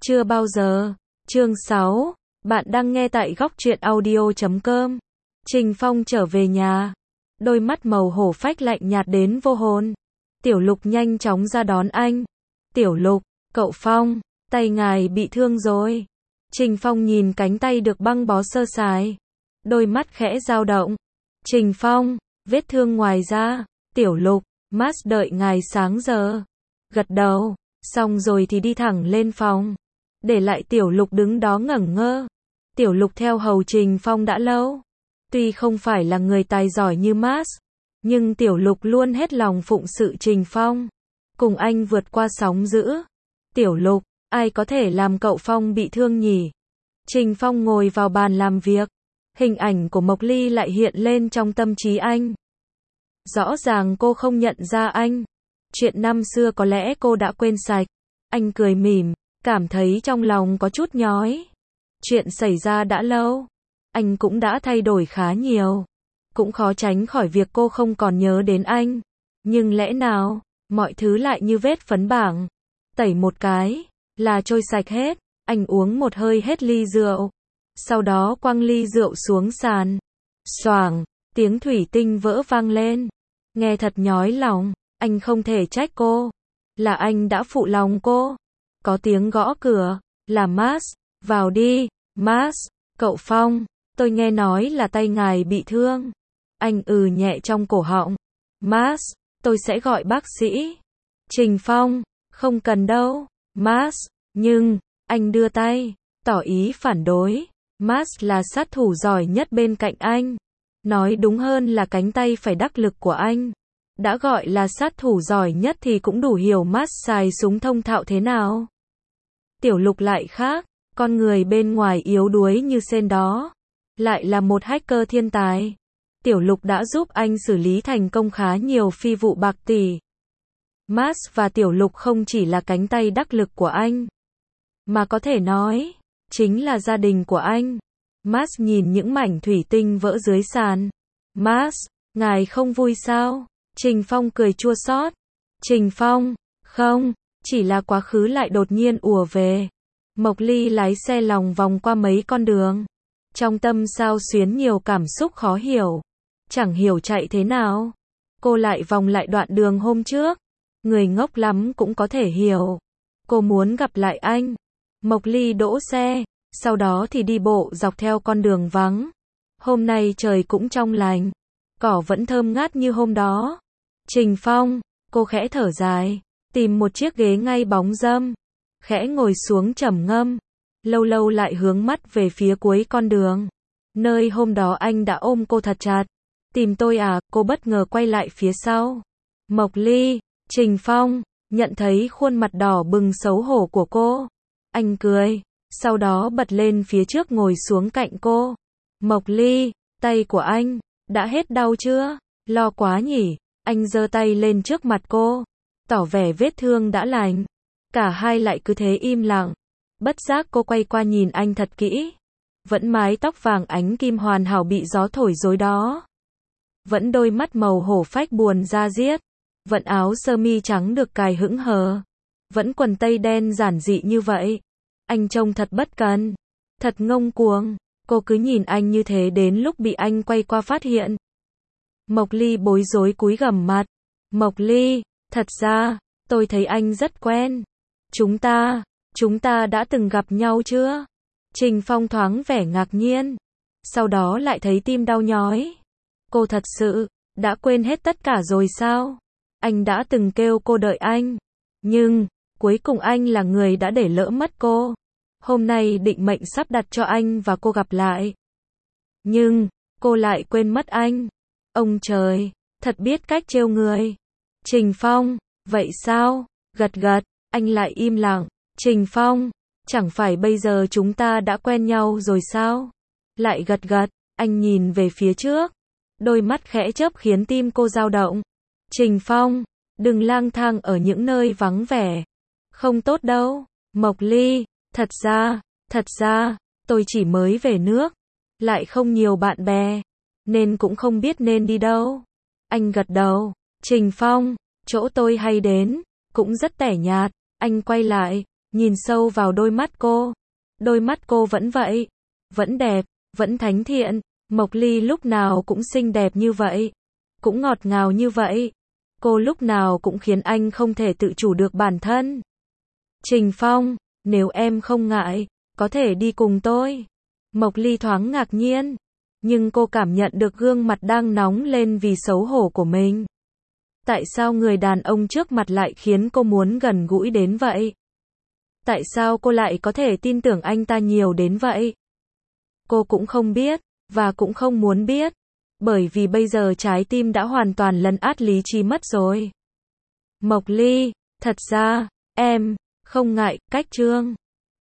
Chưa bao giờ. Chương 6. Bạn đang nghe tại góc truyện audio.com. Trình Phong trở về nhà. Đôi mắt màu hổ phách lạnh nhạt đến vô hồn. Tiểu Lục nhanh chóng ra đón anh. Tiểu Lục, cậu Phong, tay ngài bị thương rồi. Trình Phong nhìn cánh tay được băng bó sơ sài. Đôi mắt khẽ dao động. Trình Phong, vết thương ngoài da. Tiểu Lục, Mars đợi ngài sáng giờ. Gật đầu, xong rồi thì đi thẳng lên phòng. Để lại Tiểu Lục đứng đó ngẩn ngơ. Tiểu Lục theo hầu Trình Phong đã lâu. Tuy không phải là người tài giỏi như Mars, nhưng Tiểu Lục luôn hết lòng phụng sự Trình Phong. Cùng anh vượt qua sóng dữ. Tiểu Lục, ai có thể làm cậu Phong bị thương nhỉ? Trình Phong ngồi vào bàn làm việc. Hình ảnh của Mộc Ly lại hiện lên trong tâm trí anh. Rõ ràng cô không nhận ra anh. Chuyện năm xưa có lẽ cô đã quên sạch. Anh cười mỉm, cảm thấy trong lòng có chút nhói. Chuyện xảy ra đã lâu. Anh cũng đã thay đổi khá nhiều. Cũng khó tránh khỏi việc cô không còn nhớ đến anh. Nhưng lẽ nào, mọi thứ lại như vết phấn bảng. Tẩy một cái, là trôi sạch hết. Anh uống một hơi hết ly rượu. Sau đó quăng ly rượu xuống sàn. Xoảng, tiếng thủy tinh vỡ vang lên. Nghe thật nhói lòng. Anh không thể trách cô. Là anh đã phụ lòng cô. Có tiếng gõ cửa. Là Mars. Vào đi, Mars. Cậu Phong, tôi nghe nói là tay ngài bị thương. Anh nhẹ trong cổ họng. Mars, tôi sẽ gọi bác sĩ. Trình Phong, không cần đâu. Mars, nhưng, anh đưa tay, tỏ ý phản đối. Mars là sát thủ giỏi nhất bên cạnh anh. Nói đúng hơn là cánh tay phải đắc lực của anh. Đã gọi là sát thủ giỏi nhất thì cũng đủ hiểu Mars xài súng thông thạo thế nào. Tiểu Lục lại khác, con người bên ngoài yếu đuối như sen đó. Lại là một hacker thiên tài. Tiểu Lục đã giúp anh xử lý thành công khá nhiều phi vụ bạc tỷ. Mars và Tiểu Lục không chỉ là cánh tay đắc lực của anh, mà có thể nói, chính là gia đình của anh. Mars nhìn những mảnh thủy tinh vỡ dưới sàn. Mars, ngài không vui sao? Trình Phong cười chua xót. Trình Phong, không, chỉ là quá khứ lại đột nhiên ùa về. Mộc Ly lái xe lòng vòng qua mấy con đường. Trong tâm xao xuyến nhiều cảm xúc khó hiểu. Chẳng hiểu chạy thế nào. Cô lại vòng lại đoạn đường hôm trước. Người ngốc lắm cũng có thể hiểu. Cô muốn gặp lại anh. Mộc Ly đỗ xe. Sau đó thì đi bộ dọc theo con đường vắng. Hôm nay trời cũng trong lành. Cỏ vẫn thơm ngát như hôm đó. Trình Phong, cô khẽ thở dài. Tìm một chiếc ghế ngay bóng râm. Khẽ ngồi xuống trầm ngâm. Lâu lâu lại hướng mắt về phía cuối con đường. Nơi hôm đó anh đã ôm cô thật chặt. Tìm tôi à? Cô bất ngờ quay lại phía sau. Mộc Ly, Trình Phong, nhận thấy khuôn mặt đỏ bừng xấu hổ của cô. Anh cười, sau đó bật lên phía trước ngồi xuống cạnh cô. Mộc Ly, tay của anh, đã hết đau chưa? Lo quá nhỉ? Anh giơ tay lên trước mặt cô, tỏ vẻ vết thương đã lành. Cả hai lại cứ thế im lặng. Bất giác cô quay qua nhìn anh thật kỹ. Vẫn mái tóc vàng ánh kim hoàn hảo bị gió thổi rối đó. Vẫn đôi mắt màu hổ phách buồn da diết. Vẫn áo sơ mi trắng được cài hững hờ. Vẫn quần tây đen giản dị như vậy. Anh trông thật bất cần. Thật ngông cuồng. Cô cứ nhìn anh như thế đến lúc bị anh quay qua phát hiện. Mộc Ly bối rối cúi gằm mặt. Mộc Ly, thật ra, tôi thấy anh rất quen. Chúng ta đã từng gặp nhau chưa? Trình Phong thoáng vẻ ngạc nhiên. Sau đó lại thấy tim đau nhói. Cô thật sự, đã quên hết tất cả rồi sao? Anh đã từng kêu cô đợi anh. Nhưng, cuối cùng anh là người đã để lỡ mất cô. Hôm nay định mệnh sắp đặt cho anh và cô gặp lại. Nhưng, cô lại quên mất anh. Ông trời, thật biết cách trêu người. Trình Phong, vậy sao? Gật gật, anh lại im lặng. Trình Phong, chẳng phải bây giờ chúng ta đã quen nhau rồi sao? Lại gật gật, anh nhìn về phía trước. Đôi mắt khẽ chớp khiến tim cô dao động. Trình Phong, đừng lang thang ở những nơi vắng vẻ. Không tốt đâu. Mộc Ly, thật ra, tôi chỉ mới về nước. Lại không nhiều bạn bè. Nên cũng không biết nên đi đâu. Anh gật đầu. Trình Phong, chỗ tôi hay đến, cũng rất tẻ nhạt. Anh quay lại, nhìn sâu vào đôi mắt cô. Đôi mắt cô vẫn vậy, vẫn đẹp, vẫn thánh thiện. Mộc Ly lúc nào cũng xinh đẹp như vậy, cũng ngọt ngào như vậy. Cô lúc nào cũng khiến anh không thể tự chủ được bản thân. Trình Phong, nếu em không ngại, có thể đi cùng tôi. Mộc Ly thoáng ngạc nhiên, nhưng cô cảm nhận được gương mặt đang nóng lên vì xấu hổ của mình. Tại sao người đàn ông trước mặt lại khiến cô muốn gần gũi đến vậy? Tại sao cô lại có thể tin tưởng anh ta nhiều đến vậy? Cô cũng không biết, và cũng không muốn biết, bởi vì bây giờ trái tim đã hoàn toàn lấn át lý trí mất rồi. Mộc Ly, thật ra, em không ngại, cách Trương